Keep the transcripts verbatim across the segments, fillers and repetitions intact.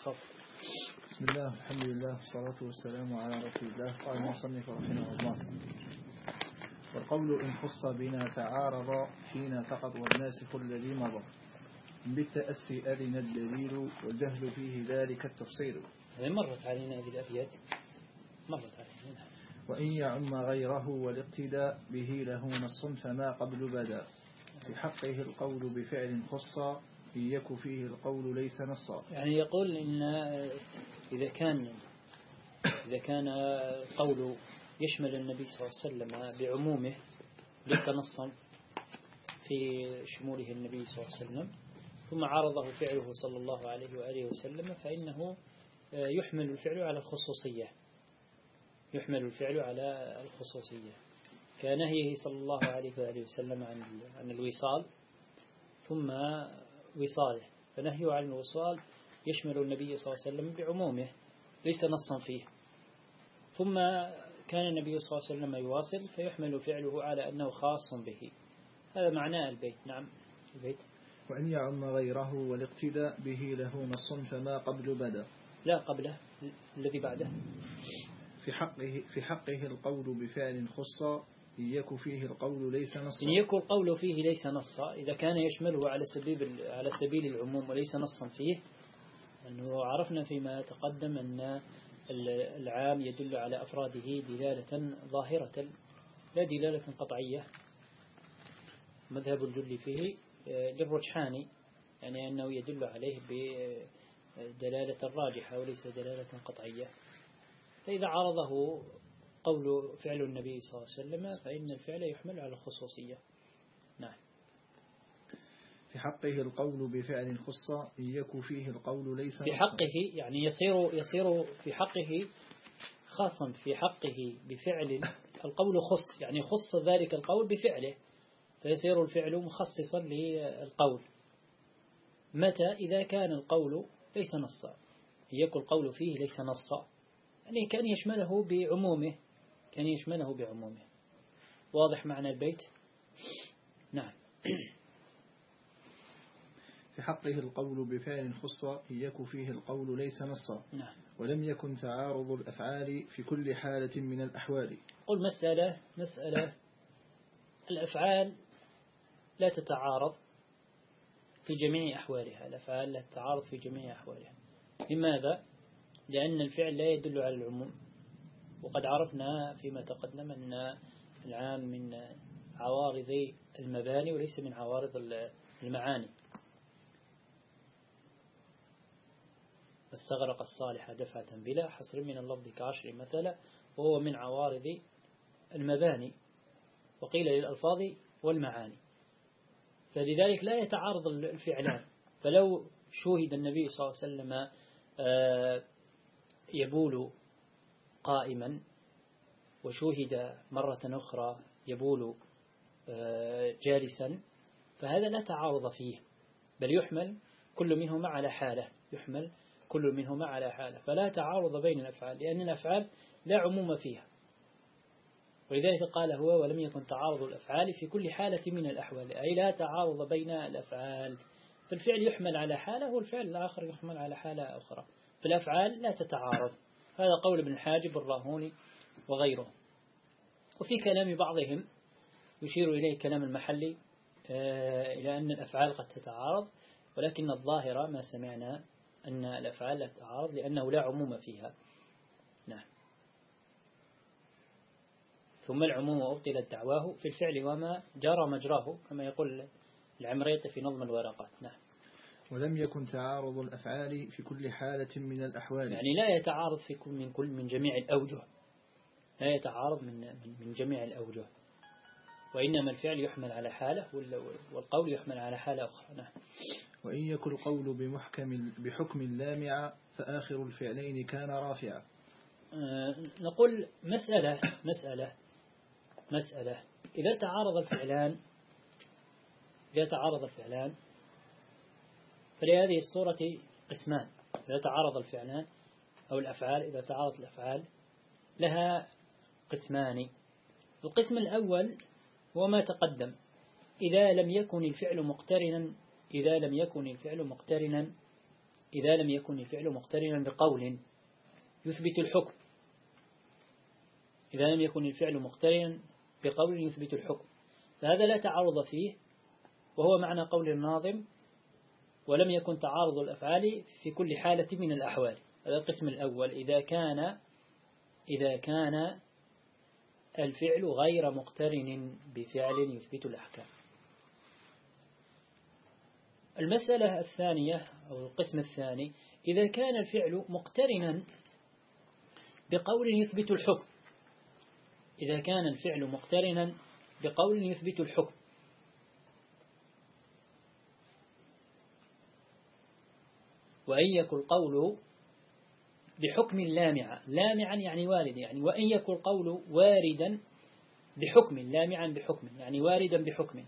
بسم الله الحمد لله والصلاة والسلام على رسول الله. قال المصنف رحمه الله: والقول إن خص بنا تعارض فينا فقط والناسخ الذي مضى بالتأسي أذن الدليل والجهل فيه ذلك التفصيل. مرت علينا هذه الأبيات مرت علينا. وإن يعم غيره والاقتداء به له نص فما قبل بدا في حقه القول بفعل خص إن يك فيه القول ليس نصا. يعني يقول إن إذا كان إذا كان قول يشمل النبي صلى الله عليه وسلم بعمومه ليس نصا في شموله النبي صلى الله عليه وسلم، ثم عارضه فعله صلى الله عليه وآله وسلم، فإنه يحمل الفعل على الخصوصية يحمل الفعل على الخصوصية كنهيه صلى الله عليه وآله وسلم عن عن الوصال ثم وصاله، فنهيه عن الوصال يشمل النبي صلى الله عليه وسلم بعمومه ليس نصا فيه، ثم كان النبي صلى الله عليه وسلم يواصل فيحمل فعله على أنه خاص به. هذا معناه البيت. نعم البيت. وإن يعم غيره والاقتداء به له نص فما قبل بدا. لا قبله الذي بعده. في حقه في حقه القول بفعل خص إن يك فيه القول ليس نصا. إن يك القول فيه ليس نصا إذا كان يشمله على سبيل على سبيل العموم وليس نصا فيه، أنه عرفنا فيما تقدم أن العام يدل على أفراده دلالة ظاهرة لا دلالة قطعية. مذهب الجل فيه للرجحاني، يعني أنه يدل عليه بدلالة راجحة وليس دلالة قطعية. فإذا عارضه قول فعل النبي صلى الله عليه وسلم فإن الفعل يحمل على الخصوصية. نعم. في حقه القول بفعل خص إن يك فيه القول ليس في حقه يعني يصير يصير في حقه خاصا في حقه بفعل القول خص، يعني خص ذلك القول بفعله فيصير الفعل مخصصا للقول. متى؟ إذا كان القول ليس نصا، يكون القول فيه ليس نصا، يعني كان يشمله بعمومه كان يشمله بعمومه. واضح معنى البيت؟ نعم. في حقه القول بفعل خص إن يك فيه القول ليس نصا. نعم. ولم يكن تعارض الأفعال في كل حالة من الأحوال. قل مسألة مسألة الأفعال لا تتعارض في جميع أحوالها. الأفعال لا تتعارض في جميع أحوالها. لماذا؟ لأن الفعل لا يدل على العموم، وقد عرفنا فيما تقدم أن العام من عوارض المباني وليس من عوارض المعاني. استغرق الصالح دفعة بلا حصر من اللفظ كعشر مثلا، وهو من عوارض المباني، وقيل للألفاظ والمعاني، فلذلك لا يتعارض الفعلان. فلو شوهد النبي صلى الله عليه وسلم يبول قائما وشوهد مرة أخرى يبول جالسا فهذا لا تعارض فيه، بل يحمل كل منهما على حالة يحمل كل منهما على حالة فلا تعارض بين الأفعال، لأن الأفعال لا عموم فيها. ولذلك قال هو: ولم يكن تعارض الأفعال في كل حالة من الأحوال، أي لا تعارض بين الأفعال. فالفعل يحمل على حالة والفعل الآخر يحمل على حالة أخرى، فالأفعال لا تتعارض. هذا قول ابن الحاجب الراهوني وغيره. وفي كلام بعضهم يشير إليه كلام المحلي إلى أن الأفعال قد تتعارض، ولكن الظاهرة ما سمعنا أن الأفعال لا تتعارض لأنه لا عموم فيها. نعم. ثم العموم أبطلت دعواه في الفعل وما جرى مجراه، كما يقول العمريط في نظم الورقات. نعم. ولم يكن تعارض الأفعال في كل حالة من الأحوال، يعني لا يتعارض في كل من كل من جميع الأوجه، لا يتعارض من من, من جميع الأوجه، وإنما الفعل يحمل على حالة والقول يحمل على حالة أخرى. نعم. وإن يكن القول بمحكم بحكم لامع فآخر الفعلين كان رافعا. أه نقول مسألة مسألة مسألة إذا تعارض الفعلان إذا تعارض الفعلان فلهذه الصورة قسمان. إذا تعارض الفعلان أو الأفعال إذا تعارض الأفعال لها قسمان. القسم الأول هو ما تقدم: إذا لم يكن الفعل مقترنا إذا لم يكن الفعل مقترنا إذا لم يكن الفعل مقترنا بقول يثبت الحكم، إذا لم يكن الفعل مقترنا بقول يثبت الحكم، فهذا لا تعارض فيه، وهو معنى قول الناظم: ولم يكن تعارض الأفعال في كل حالة من الأحوال. هذا القسم الأول، إذا كان إذا كان الفعل غير مقترن بفعل يثبت الأحكام. المسألة الثانية أو القسم الثاني: إذا كان الفعل مقترنا بقول يثبت الحكم، إذا كان الفعل مقترنا بقول يثبت الحكم، وأن يكن القول بحكم لامعا، لامعا يعني وارد، يعني وأن يكن القول واردا بحكم، لامعا بحكم يعني واردا بحكم.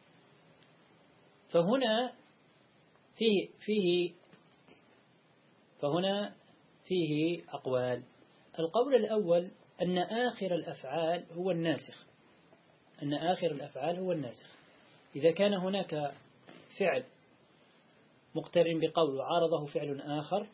فهنا فيه فيه فهنا فيه أقوال. القول الأول أن آخر الأفعال هو الناسخ، أن آخر الأفعال هو الناسخ. إذا كان هناك فعل مقترن بقول وعارضه فعل آخر،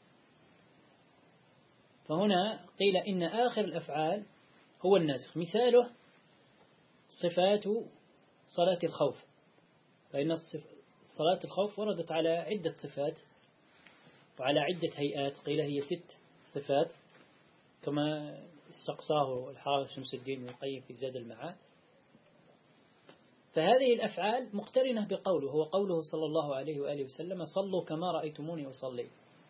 فهنا قيل إن آخر الأفعال هو الناسخ. مثاله صفات صلاة الخوف، فإن صلاة الخوف وردت على عدة صفات وعلى عدة هيئات، قيل هي ست صفات كما استقصاه الحافظ شمس الدين ابن القيم في زاد المعاد. فهذه الأفعال مقترنة بقوله، هو قوله صلى الله عليه وآله وسلم: صلوا كما رأيتموني أصلي.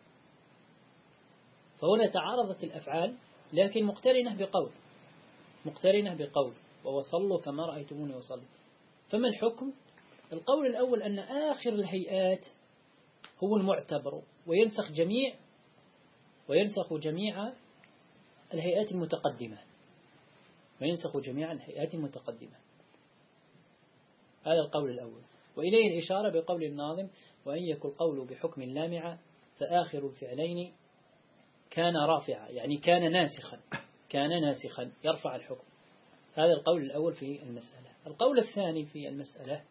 فهنا تعارضت الأفعال لكن مقترنة بقول، مقترنة بقول وهو صلوا كما رأيتموني أصلي. فما الحكم؟ القول الأول أن آخر الهيئات هو المعتبر، وينسخ جميع وينسخ جميع الهيئات المتقدمة، وينسخ جميع الهيئات المتقدمة. هذا القول الأول، وإليه الإشارة بقول الناظم: وأن يكن القول بحكم لامعة فآخر الفعلين كان رافعا، يعني كان ناسخا، كان ناسخا يرفع الحكم. هذا القول الأول في المسألة. القول الثاني في المسألة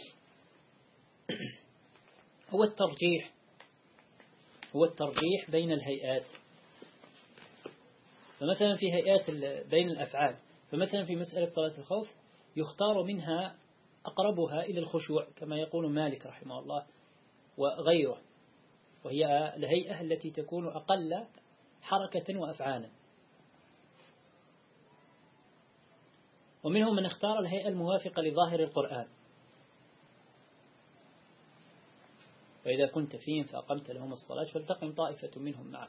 هو الترجيح، هو الترجيح بين الهيئات. فمثلا في هيئات بين الأفعال، فمثلا في مسألة صلاة الخوف يختار منها أقربها إلى الخشوع كما يقول مالك رحمه الله وغيره، وهي الهيئة التي تكون أقل حركة وأفعالا. ومنهم من اختار الهيئة الموافقة لظاهر القرآن: وإذا كنت فيهم فأقمت لهم الصلاة فلتقم طائفة منهم معك.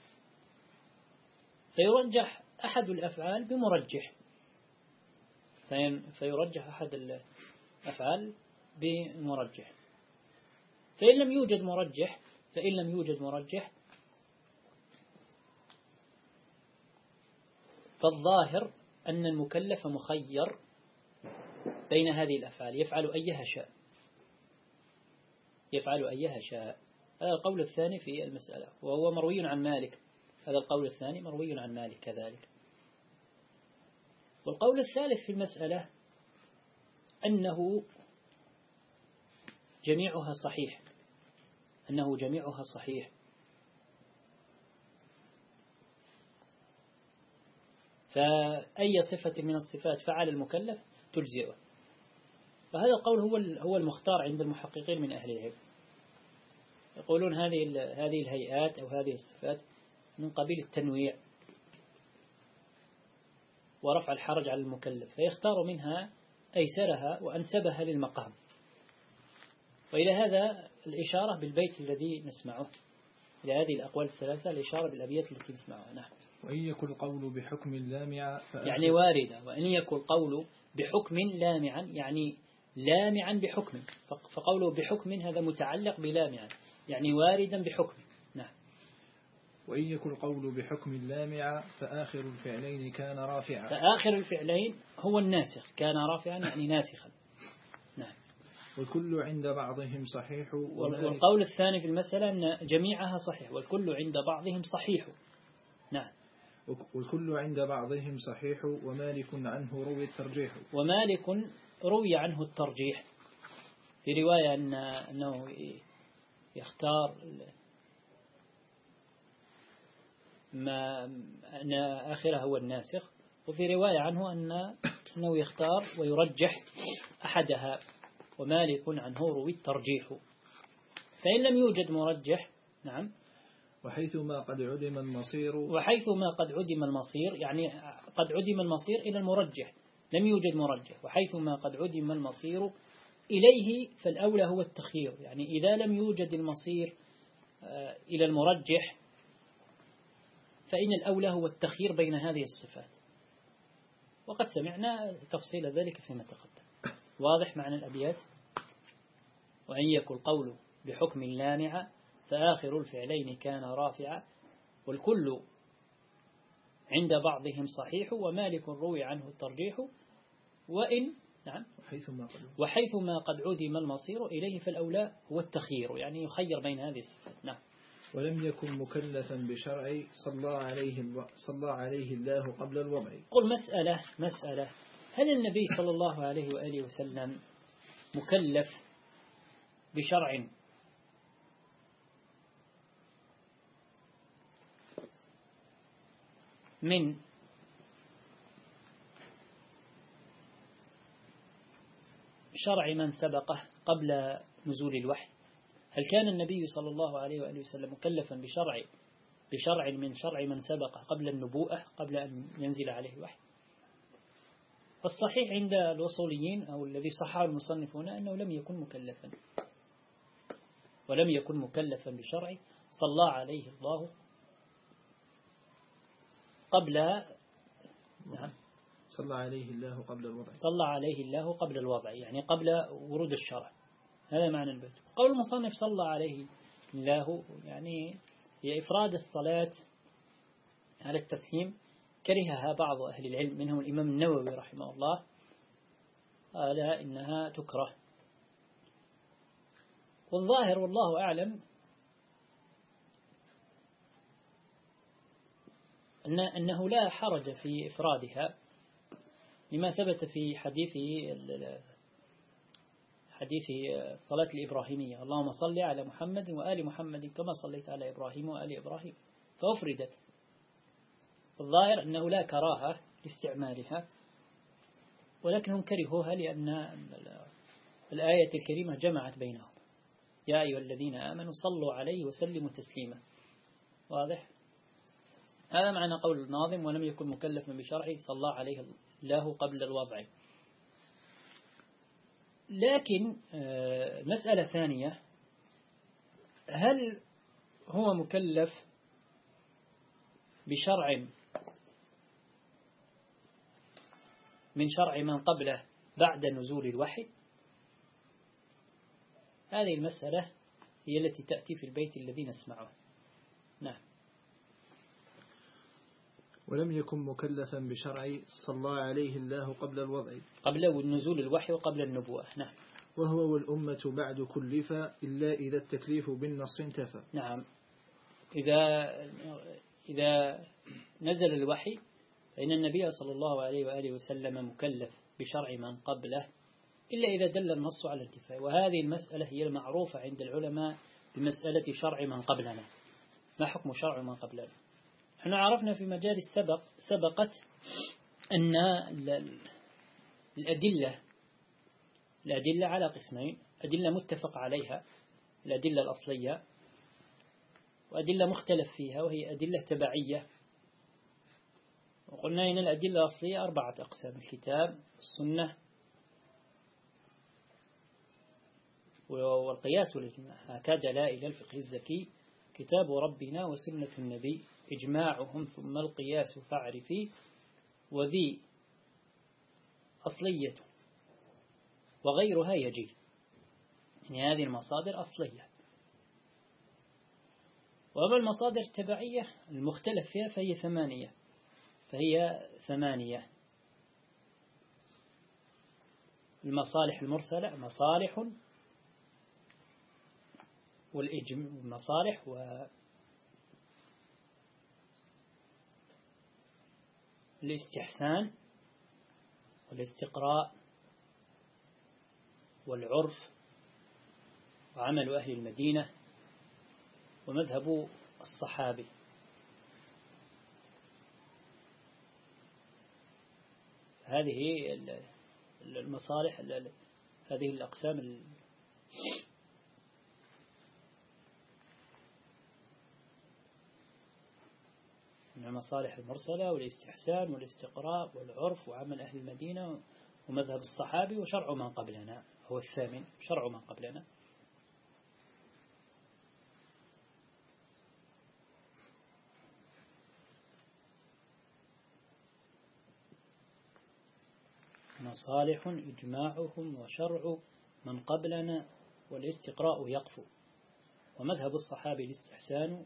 فيرجح أحد الأفعال بمرجح، فيرجح أحد الأفعال بمرجح. فإن لم يوجد مرجح فإن لم يوجد مرجح فالظاهر أن المكلف مخير بين هذه الأفعال، يفعل أيها شاء، يفعل أيها شاء. هذا القول الثاني في المسألة، وهو مروي عن مالك. هذا القول الثاني مروي عن مالك كذلك. والقول الثالث في المسألة أنه جميعها صحيح، أنه جميعها صحيح. فأي صفة من الصفات فعل المكلف تجزئه. فهذا القول هو هو المختار عند المحققين من أهل العلم. يقولون هذه هذه الهيئات أو هذه الصفات من قبيل التنويع ورفع الحرج على المكلف، فيختار منها أيسرها وأنسبها للمقام. وإلى هذا الإشارة بالبيت الذي نسمعه، إلى هذه الأقوال الثلاثة الإشارة بالأبيات التي نسمعها. نعم. وإن يكن القول بحكم لامع يعني واردة، وإن يكن القول بحكم لامعا يعني لامعا بحكم، فقوله بحكم هذا متعلق بلامعا يعني واردا بحكم. نعم. وإن يكن القول بحكم لامع فآخر الفعلين كان رافعا، فآخر الفعلين هو الناسخ، كان رافعا يعني ناسخا. نعم. والكل عند بعضهم صحيح. والقول الثاني في المسألة أن جميعها صحيح، والكل عند بعضهم صحيح. نعم. والكل عند بعضهم صحيح ومالك عنه روي الترجيح. ومالك روي عنه الترجيح في رواية أن أنه يختار ما أن آخره هو الناسخ، وفي رواية عنه أن أنه يختار ويرجح أحدها، ومالك عنه روي الترجيح. فإن لم يوجد مرجح، نعم، وحيثما قد عدم المصير وحيثما قد عدم المصير، يعني قد عدم المصير إلى المرجح، لم يوجد مرجح، وحيثما قد عدم المصير إليه فالأولى هو التخيير. يعني إذا لم يوجد المصير إلى المرجح فإن الأولى هو التخيير بين هذه الصفات، وقد سمعنا تفصيل ذلك فيما تقدم. واضح معنى الأبيات؟ وأن يكن القول بحكم لامع فآخر الفعلين كان رافعا، والكل عند بعضهم صحيح، ومالك روي عنه الترجيح، وإن نعم وحيثما قد وحيثما قد عدم المصير إليه فالأولى هو التخيير، يعني يخير بين هذه الصفات. نعم. ولم يكن مكلفا بشرع صلى عليه صلى عليه الله قبل الوضع. قل مسألة مسألة هل النبي صلى الله عليه وآله وسلم مكلف بشرع من شرع من سبقه قبل نزول الوحي؟ هل كان النبي صلى الله عليه وآله وسلم مكلفا بشرع بشرع من شرع من سبقه قبل النبوءة، قبل أن ينزل عليه الوحي؟ الصحيح عند الوصوليين أو الذي صححه المصنفون أنه لم يكن مكلفا، ولم يكن مكلفا بشرع صلى عليه الله قبل نعم صلى عليه الله قبل الوضع صلى عليه الله قبل الوضع، يعني قبل ورود الشرع. هذا معنى البيت. قول المصنف صلى عليه الله يعني هي إفراد الصلاة على التفهيم، كرهها بعض أهل العلم منهم الإمام النووي رحمه الله، قال إنها تكره. والظاهر والله أعلم أن أنه لا حرج في إفرادها، لما ثبت في حديث حديث الصلاة الإبراهيمية: اللهم صل على محمد وآل محمد كما صليت على إبراهيم وآل إبراهيم، فأفردت. الظاهر أنه لا كراهة لاستعمالها، ولكنهم كرهوها لأن الآية الكريمة جمعت بينهم: يا أيها الذين آمنوا صلوا عليه وسلموا تسليما. واضح؟ هذا معنى قول الناظم: ولم يكن مكلفا بشرعه صلى عليه الله قبل الوضع. لكن مسألة ثانية: هل هو مكلف بشرع من شرع من قبله بعد نزول الوحي؟ هذه المسألة هي التي تأتي في البيت الذي نسمعه. نعم. ولم يكن مكلفا بشرع صلى عليه الله قبل الوضع، قبل نزول الوحي وقبل النبوة. نعم. وهو والأمة بعد كلف إلا إذا التكليف بالنص انتفى. نعم. إذا إذا نزل الوحي فإن النبي صلى الله عليه وآله وسلم مكلف بشرع من قبله إلا إذا دل النص على الانتفاء. وهذه المسألة هي المعروفة عند العلماء بمسألة شرع من قبلنا. ما حكم شرع من قبلنا؟ احنا عرفنا في مجال السبق سبقت أن الأدلة الأدلة على قسمين: أدلة متفق عليها الأدلة الأصلية، وأدلة مختلف فيها وهي أدلة تبعية. وقلنا إن الأدلة الأصلية أربعة أقسام: الكتاب والسنة والقياس والإجماع. هكذا لا إلى الفقه الزكي: كتاب ربنا وسنة النبي إجماعهم ثم القياس فاعرفي، وذي أصلية وغيرها يجي. يعني هذه المصادر أصلية. وأما المصادر التبعية المختلف فيها فهي ثمانية فهي ثمانية المصالح المرسلة: مصالح والمصالح والاستحسان والاستقراء والعرف وعمل أهل المدينة ومذهب الصحابي. هذه المصالح، هذه الأقسام من المصالح المرسلة والاستحسان والاستقراء والعرف وعمل أهل المدينة ومذهب الصحابي وشرع من قبلنا، هو الثامن شرع من قبلنا. مصالح إجماعهم وشرع من قبلنا والاستقراء يقف، ومذهب الصحابي الاستحسان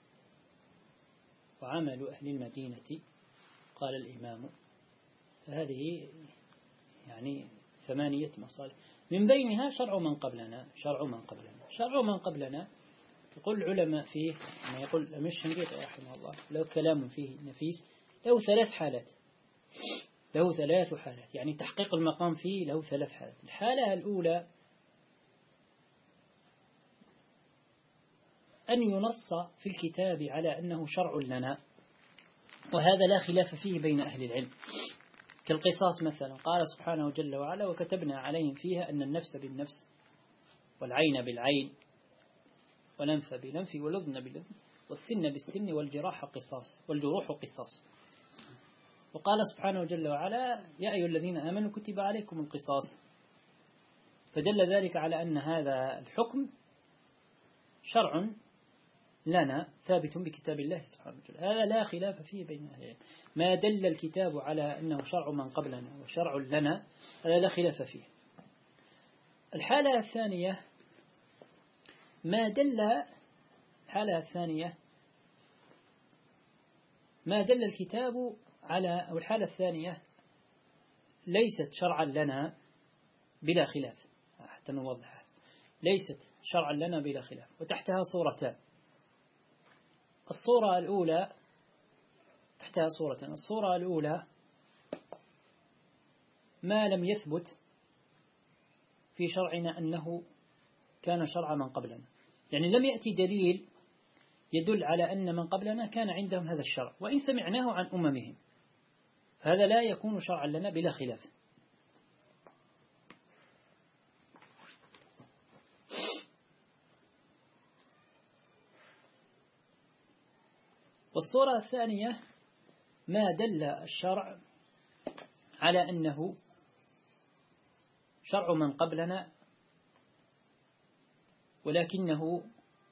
وعمل أهل المدينة قال الإمام. هذه يعني ثمانية مصالح، من بينها شرع من قبلنا. شرع من قبلنا شرع من قبلنا يقول العلماء فيه، ما يقول الأمير الشنقيطي رحمه الله له كلام فيه نفيس، له ثلاث حالات له ثلاث حالات يعني تحقيق المقام فيه له ثلاث حالات. الحالة الأولى أن ينص في الكتاب على أنه شرع لنا، وهذا لا خلاف فيه بين أهل العلم، كالقصاص مثلا. قال سبحانه جل وعلا: وكتبنا عليهم فيها أن النفس بالنفس والعين بالعين والأنف بالأنف والأذن بالأذن والسن بالسن والجراح قصاص والجروح قصاص. وقال سبحانه جل وعلا: يا أيها الذين آمنوا كتب عليكم القصاص. فدل ذلك على أن هذا الحكم شرع لنا ثابت بكتاب الله سبحانه وتعالى، هذا لا خلاف فيه بين أهل العلم. ما دل الكتاب على أنه شرع من قبلنا وشرع لنا هذا لا خلاف فيه. الحالة الثانية ما دل الحالة الثانية ما دل الكتاب على، أو الحالة الثانية ليست شرعا لنا بلا خلاف، حتى نوضح، ليست شرعا لنا بلا خلاف، وتحتها صورتان. الصورة الأولى تحتها صورتان الصورة الأولى ما لم يثبت في شرعنا أنه كان شرع من قبلنا، يعني لم يأتي دليل يدل على أن من قبلنا كان عندهم هذا الشرع، وإن سمعناه عن أممهم هذا لا يكون شرعا لنا بلا خلاف. والصورة الثانية ما دل الشرع على أنه شرع من قبلنا ولكنه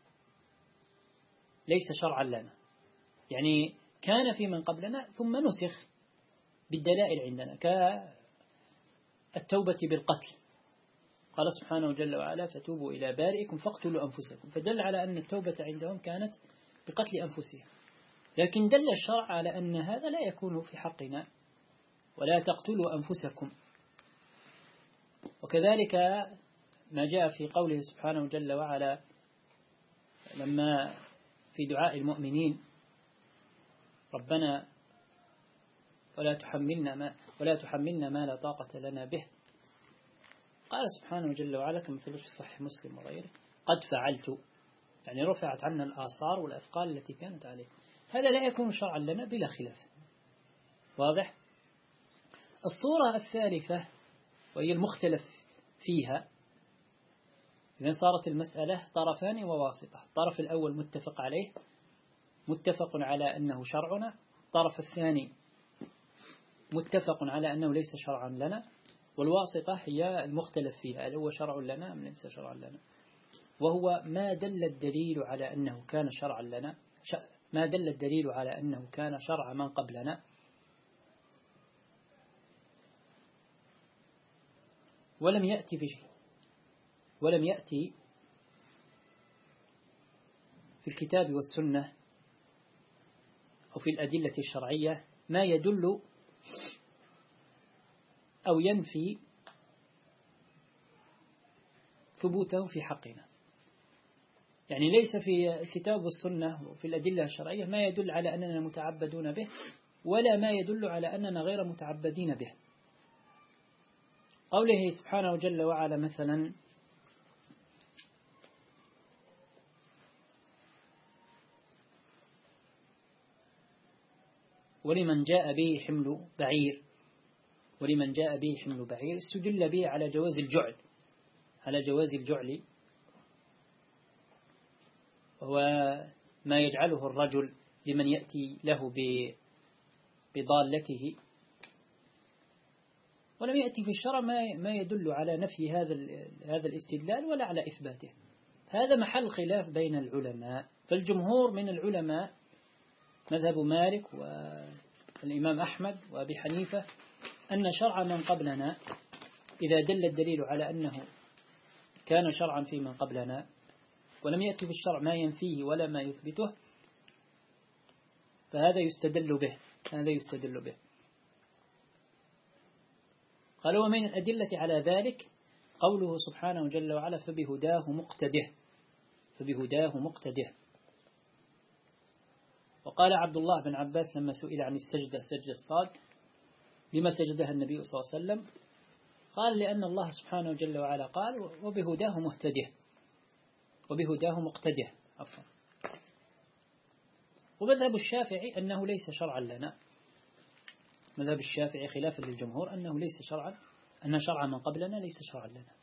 ليس شرعا لنا، يعني كان في من قبلنا ثم نسخ بالدلائل عندنا، كالتوبة بالقتل. قال سبحانه جل وعلا: فتوبوا إلى بارئكم فاقتلوا أنفسكم، فدل على أن التوبة عندهم كانت بقتل أنفسهم، لكن دل الشرع على أن هذا لا يكون في حقنا، ولا تقتلوا أنفسكم. وكذلك ما جاء في قوله سبحانه جل وعلا لما في دعاء المؤمنين: ربنا ولا تحملنا ما ولا تحملنا ما لا طاقة لنا به. قال سبحانه جل وعلا كما في صحيح مسلم وغيره: قد فعلت، يعني رفعت عنا الآثار والأثقال التي كانت عليه. هذا لا يكون شرعا لنا بلا خلاف. واضح؟ الصورة الثالثة وهي المختلف فيها، إذن صارت المسألة طرفان وواسطة. الطرف الأول متفق عليه، متفق على أنه شرعنا. الطرف الثاني متفق على أنه ليس شرعا لنا. والواسطة هي المختلف فيها، هل هو شرع لنا أم ليس شرعا لنا، وهو ما دل الدليل على أنه كان شرعا لنا، ما دل الدليل على أنه كان شرع من قبلنا ولم يأتي في شيء ولم يأتي في الكتاب والسنة أو في الأدلة الشرعية ما يدل أو ينفي ثبوته في حقنا. يعني ليس في الكتاب والسنة وفي الأدلة الشرعية ما يدل على أننا متعبدون به، ولا ما يدل على أننا غير متعبدين به. قوله سبحانه جل وعلا مثلا: ولمن جاء به حمل بعير ولمن جاء به حمل بعير استدل به على جواز الجعل على جواز الجعل وهو ما يجعله الرجل لمن يأتي له بضالته، ولم يأتي في الشرع ما ما يدل على نفي هذا هذا الاستدلال ولا على إثباته. هذا محل خلاف بين العلماء، فالجمهور من العلماء مذهب مالك والإمام أحمد وأبي حنيفة أن شرع من قبلنا إذا دل الدليل على أنه كان شرعا في من قبلنا ولم يأتي في الشرع ما ينفيه ولا ما يثبته فهذا يستدل به هذا يستدل به قال ومن الأدلة على ذلك قوله سبحانه جل وعلا فبهداه مقتده فبهداه مقتده. وقال عبد الله بن عباس لما سئل عن السجدة سجدة الصاد لما سجدها النبي صلى الله عليه وسلم قال لأن الله سبحانه جل وعلا قال وبهداه مهتده وبهداه مقتده عفوا. ومذهب الشافعي أنه ليس شرعا لنا، مذهب الشافعي خلافا للجمهور أنه ليس شرعا أن شرع من قبلنا ليس شرعا لنا.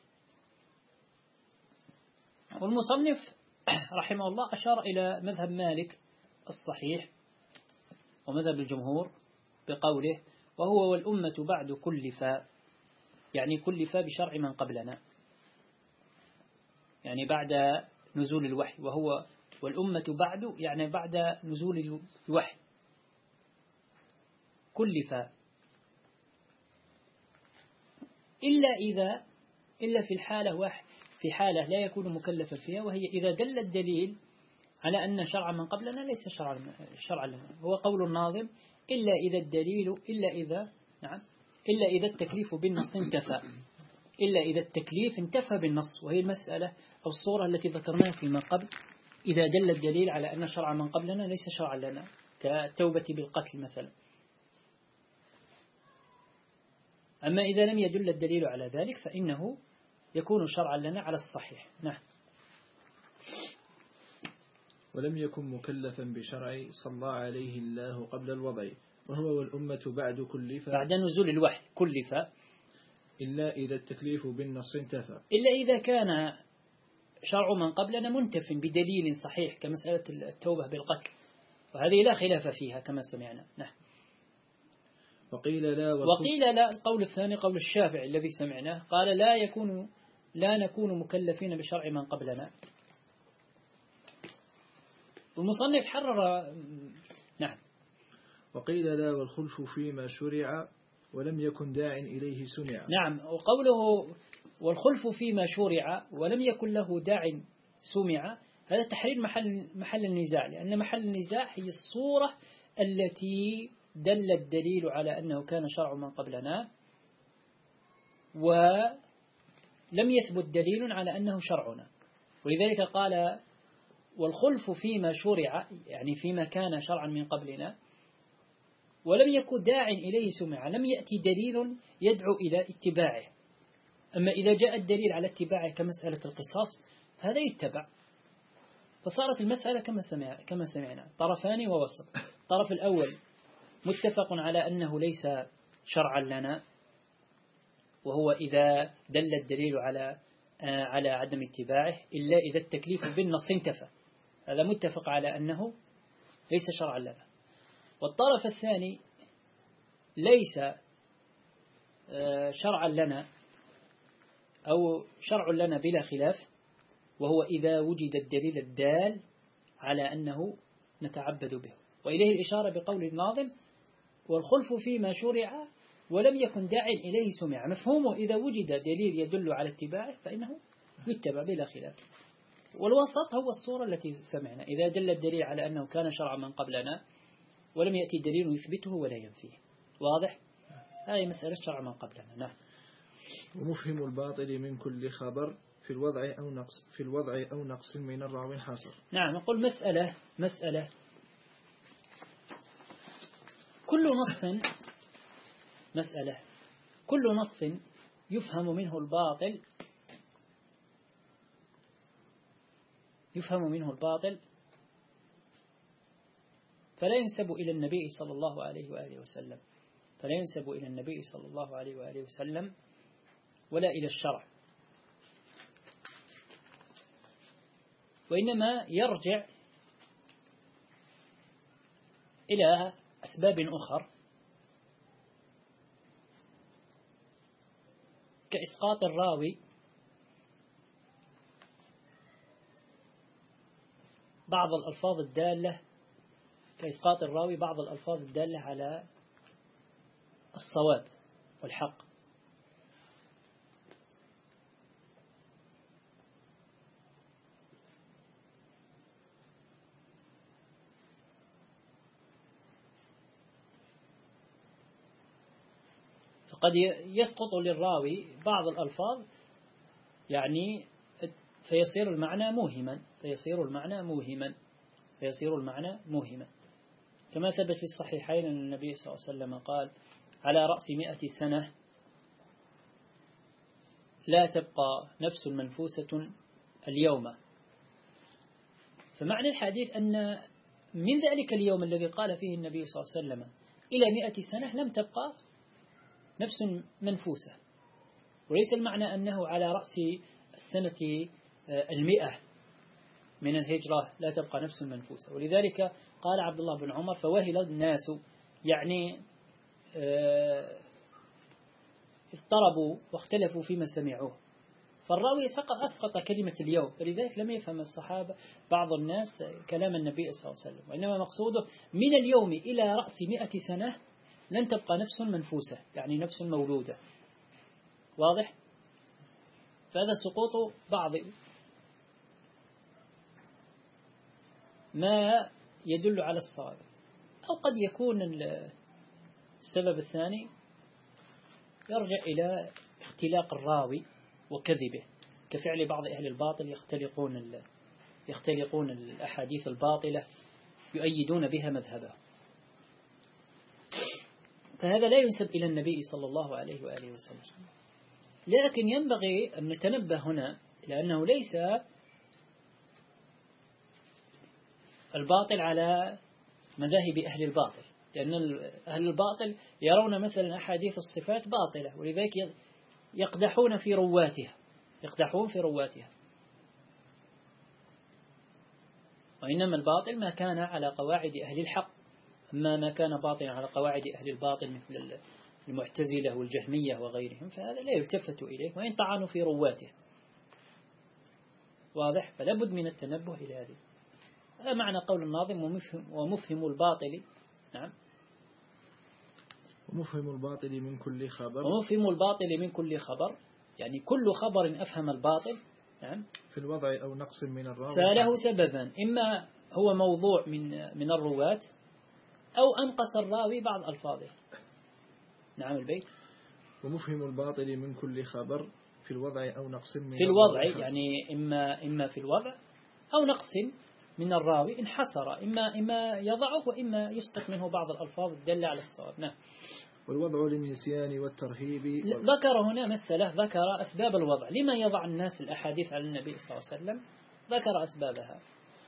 والمصنف رحمه الله أشار إلى مذهب مالك الصحيح ومذهب الجمهور بقوله وهو والأمة بعد كلفا، يعني كلفا بشرع من قبلنا، يعني بعد نزول الوحي، وهو والأمة بعد يعني بعد نزول الوحي كلفا إلا إذا إلا في الحالة واحد في حالة لا يكون مكلفا فيها، وهي إذا دل الدليل على أن شرع من قبلنا ليس شرعا شرعا لنا. هو قول الناظم إلا إذا الدليل إلا إذا نعم إلا إذا التكليف بالنص انتفى إلا إذا التكليف انتفى بالنص، وهي المسألة أو الصورة التي ذكرناها فيما قبل إذا دل الدليل على أن شرع من قبلنا ليس شرعا لنا كالتوبة بالقتل مثلا. أما إذا لم يدل الدليل على ذلك فإنه يكون شرعا لنا على الصحيح. نعم. ولم يكن مكلفا بشرع صلى عليه الله قبل الوضع، وهو والأمة بعد كلفا بعد نزول الوحي كلفا إلا إذا التكليف بالنص انتفى إلا إذا كان شرع من قبلنا منتف بدليل صحيح كمسألة التوبة بالقتل، وهذه لا خلاف فيها كما سمعنا. نعم. وقيل لا وقيل لا القول الثاني قول الشافعي الذي سمعناه قال لا يكون لا نكون مكلفين بشرع من قبلنا. والمصنف حرر. نعم. وقيل لا والخلف فيما شرع ولم يكن داع إليه سمع. نعم. وقوله والخلف فيما شرع ولم يكن له داع سمع هذا تحرير محل محل النزاع، لأن محل النزاع هي الصورة التي دل الدليل على أنه كان شرع من قبلنا ولم يثبت دليل على أنه شرعنا، ولذلك قال والخلف فيما شرع يعني فيما كان شرعا من قبلنا ولم يكن داع إليه سمع، لم يأتي دليل يدعو إلى اتباعه. أما إذا جاء الدليل على اتباعه كمسألة القصاص هذا يتبع، فصارت المسألة كما سمع كما سمعنا طرفان ووسط. الطرف الأول متفق على أنه ليس شرعا لنا، وهو إذا دل الدليل على على عدم اتباعه إلا إذا التكليف بالنص انتفى، هذا متفق على أنه ليس شرعا لنا. والطرف الثاني ليس شرعا لنا أو شرع لنا بلا خلاف، وهو إذا وجد الدليل الدال على أنه نتعبد به، وإليه الإشارة بقول الناظم والخلف فيما شرع ولم يكن داع إليه سمع. مفهومه إذا وجد دليل يدل على اتباعه فإنه يتبع بلا خلاف. والوسط هو الصورة التي سمعنا إذا دل الدليل على أنه كان شرعا من قبلنا ولم يأتي دليل يثبته ولا ينفيه. واضح؟ هذه مسألة شرع من قبلنا. نعم. ومفهم الباطل من كل خبر في الوضع أو نقص في الوضع أو نقص من الراوي حاصر. نعم. نقول مسألة مسألة كل نص مسألة كل نص يفهم منه الباطل يفهم منه الباطل فلا ينسب إلى النبي صلى الله عليه وآله وسلم، فلا ينسب إلى النبي صلى الله عليه وآله وسلم ولا إلى الشرع، وإنما يرجع إلى أسباب أخرى كإسقاط الراوي بعض الألفاظ الدالة كإسقاط الراوي بعض الألفاظ الدالة على الصواب والحق. فقد يسقط للراوي بعض الألفاظ يعني فيصير المعنى موهما فيصير المعنى موهما فيصير المعنى موهما كما ثبت في الصحيحين أن النبي صلى الله عليه وسلم قال: على رأس مئة سنة لا تبقى نفس منفوسة اليوم. فمعنى الحديث أن من ذلك اليوم الذي قال فيه النبي صلى الله عليه وسلم إلى مئة سنة لم تبقى نفس منفوسة، وليس المعنى أنه على رأس السنة المئة من الهجرة لا تبقى نفس منفوسة. ولذلك قال عبد الله بن عمر: فوهل الناس، يعني اضطربوا واختلفوا فيما سمعوه، فالراوي أسقط كلمة اليوم، فلذلك لم يفهم الصحابة بعض الناس كلام النبي صلى الله عليه وسلم، وإنما مقصوده من اليوم إلى رأس مئة سنة لن تبقى نفس منفوسة، يعني نفس مولودة. واضح؟ فهذا سقوط بعض ما يدل على الصواب. أو قد يكون السبب الثاني يرجع إلى اختلاق الراوي وكذبه، كفعل بعض أهل الباطل يختلقون يختلقون الأحاديث الباطلة يؤيدون بها مذهبه، فهذا لا ينسب إلى النبي صلى الله عليه وآله وسلم. لكن ينبغي أن نتنبه هنا لأنه ليس الباطل على مذاهب أهل الباطل، لأن أهل الباطل يرون مثلا أحاديث الصفات باطلة، ولذلك يقدحون في رواتها يقدحون في رواتها وإنما الباطل ما كان على قواعد أهل الحق، أما ما كان باطلا على قواعد أهل الباطل مثل المعتزلة والجهمية وغيرهم فهذا لا يلتفت إليه وإن طعنوا في رواته. واضح؟ فلا بد من التنبه إلى هذه. هذا معنى قول الناظم: ومفهم, ومفهم الباطل. نعم، ومفهم الباطل من كل خبر. ومفهم الباطل من كل خبر، يعني كل خبر أفهم الباطل. نعم، في الوضع أو نقص من الراوي فله سببا: إما هو موضوع من من الرواة، أو أنقص الراوي بعض ألفاظه. نعم البيت. ومفهم الباطل من كل خبر في الوضع أو نقص من في الوضع يعني إما إما في الوضع أو نقص من الراوي انحصر، إما إما يضعه وإما يسقط منه بعض الألفاظ الدالة على الصواب. نعم. والوضع للنسيان والترهيب. ذكر هنا مسألة، ذكر أسباب الوضع، لما يضع الناس الأحاديث على النبي صلى الله عليه وسلم، ذكر أسبابها.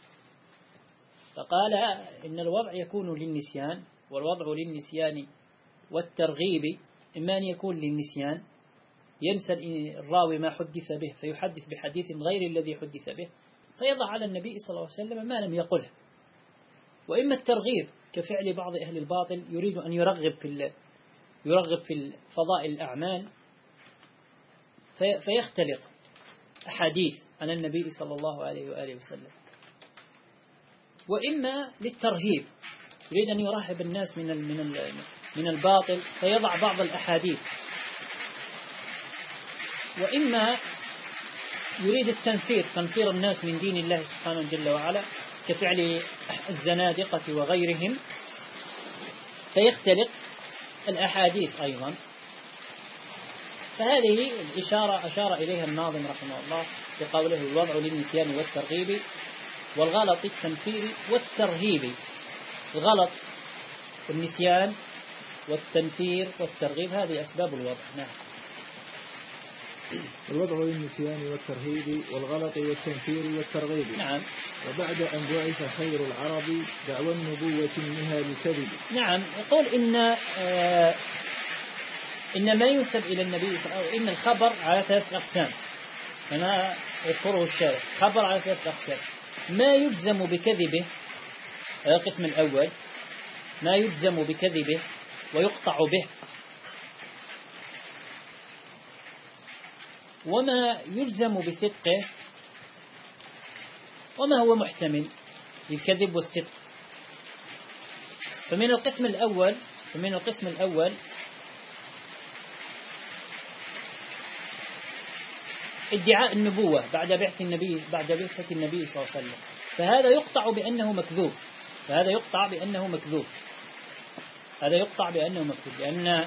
فقال إن الوضع يكون للنسيان، والوضع للنسيان والترغيب، إما أن يكون للنسيان ينسى الراوي ما حدث به فيحدث بحديث غير الذي حدث به فيضع على النبي صلى الله عليه وسلم ما لم يقله، وإما الترغيب كفعل بعض أهل الباطل يريد أن يرغب في يرغب في فضائل الأعمال فيختلق أحاديث عن النبي صلى الله عليه وآله وسلم، وإما للترهيب يريد أن يرهب الناس من من من الباطل فيضع بعض الأحاديث، وإما يريد التنفير، تنفير الناس من دين الله سبحانه جل وعلا كفعل الزنادقة وغيرهم فيختلق الأحاديث أيضا. فهذه الإشارة أشار إليها الناظم رحمه الله بقوله: الوضع للنسيان والترغيب، والغلط التنفير والترهيب. الغلط النسيان والتنفير والترغيب هذه أسباب الوضع. نعم. الوضع للنسيان والترهيب والغلط والتنفير والترغيب. نعم. وبعد أن بعث خير العرب دعوى النبوة منها لكذب. نعم. يقول إن آه إن ما ينسب إلى النبي صلى الله عليه وسلم إن الخبر على ثلاث أقسام كما يذكره الشارع. خبر على ثلاث أقسام: ما يجزم بكذبه، هذا القسم الأول، ما يجزم بكذبه ويقطع به، وما يجزم بصدقه، وما هو محتمل للكذب والصدق. فمن القسم الأول فمن القسم الأول ادعاء النبوة بعد بعثة النبي بعد بعثة النبي صلى الله عليه وسلم، فهذا يقطع بأنه مكذوب فهذا يقطع بأنه مكذوب هذا يقطع بأنه مكذوب لأن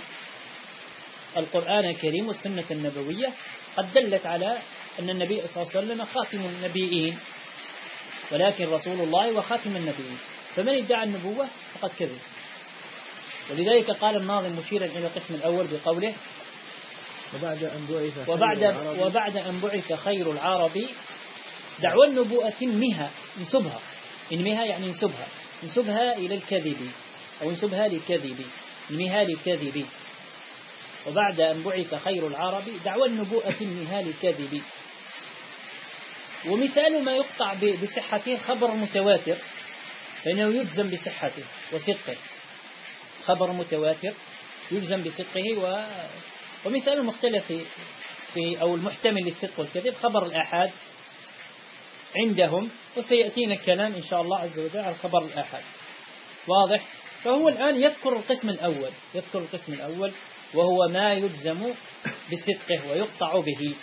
القرآن الكريم والسنة النبوية قد دلت على أن النبي صلى الله عليه وسلم خاتم النبيين، ولكن رسول الله وخاتم النبيين، فمن ادعى النبوة فقد كذب. ولذلك قال الناظم مشيرا إلى القسم الأول بقوله: وبعد أن بعث وبعد, وبعد أن بعث خير العرب دعوى النبوة انمها انسبها انمها يعني انسبها انسبها إلى الكذب أو انسبها للكذب انمها للكذب. وبعد أن بعث خير العرب دعوى النبوة انمها للكذب. ومثال ما يقطع بصحته خبر متواتر فإنه يجزم بصحته وصدقه. خبر متواتر يجزم بصدقه و ومثال المختلف في أو المحتمل للصدق والكذب خبر الآحاد عندهم، وسيأتينا الكلام إن شاء الله عز وجل على خبر الآحاد. واضح؟ فهو الآن يذكر القسم الأول يذكر القسم الأول وهو ما يجزم بصدقه ويقطع به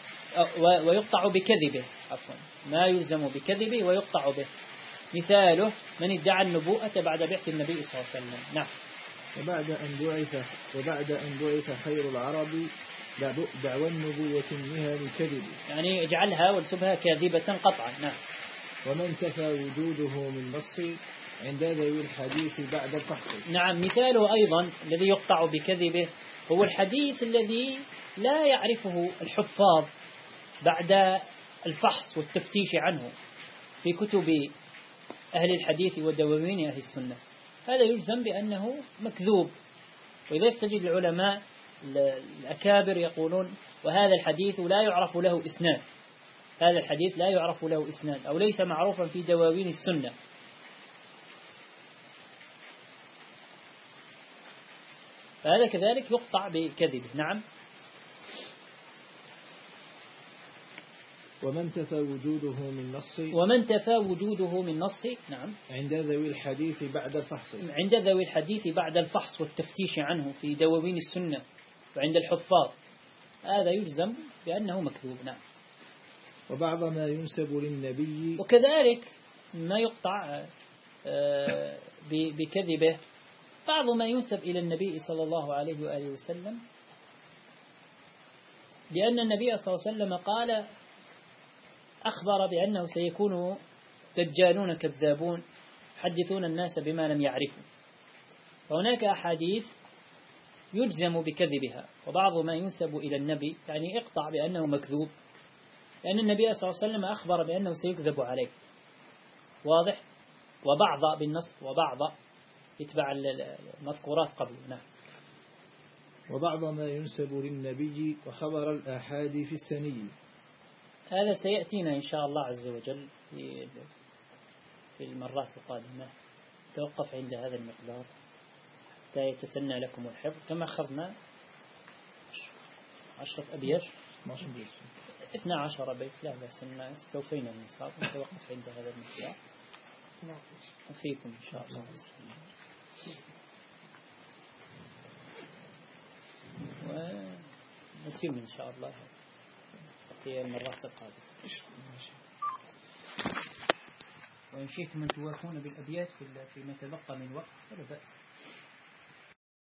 ويقطع بكذبه عفوا ما يلزم بكذبه ويقطع به. مثاله: من ادعى النبوءة بعد بعث النبي صلى الله عليه وسلم. نعم. وبعد أن بعث وبعد أن بعث خير العرب دعوى النبوة منها لكذب، يعني اجعلها وانسبها كاذبة قطعا. نعم. ومن تفى وجوده من نص عند ذوي الحديث بعد الفحص. نعم. مثاله أيضا الذي يقطع بكذبه هو الحديث الذي لا يعرفه الحفاظ بعد الفحص والتفتيش عنه في كتب أهل الحديث ودواوين أهل السنة، هذا يجزم بأنه مكذوب. ولذلك تجد العلماء الأكابر يقولون: وهذا الحديث لا يعرف له إسناد هذا الحديث لا يعرف له إسناد أو ليس معروفا في دواوين السنة. فهذا كذلك يقطع بكذبه. نعم. ومن تفى وجوده من نص ومن تفى وجوده من نص نعم عند ذوي الحديث بعد الفحص عند ذوي الحديث بعد الفحص والتفتيش عنه في دواوين السنة وعند الحفاظ، هذا يجزم بأنه مكذوب. نعم. وبعض ما ينسب للنبي وكذلك ما يقطع بكذبه بعض ما ينسب إلى النبي صلى الله عليه وآله وسلم، لأن النبي صلى الله عليه وسلم قال أخبر بأنه سيكون دجالون كذابون حدثون الناس بما لم يعرفوا، فهناك أحاديث يجزم بكذبها. وبعض ما ينسب إلى النبي يعني اقطع بأنه مكذوب، لأن النبي صلى الله عليه وسلم أخبر بأنه سيكذب عليه. واضح؟ وبعض بالنصب وبعض يتبع المذكورات قبل. نعم. وبعض ما ينسب للنبي وخبر الآحاد في السني، هذا سيأتينا إن شاء الله عز وجل في في المرات القادمة. توقف عند هذا المقدار حتى يتسنى لكم الحفظ، كما أخذنا عشرة أبيات اثنى عشر بيت لا بأس أن استوفينا النصاب، نتوقف عند هذا المقدار وفيكم إن شاء الله. ونتم إن شاء الله في المرات القادمة. وإن شئتم أن توافون بالأبيات فيما تبقى من وقت فلا بأس.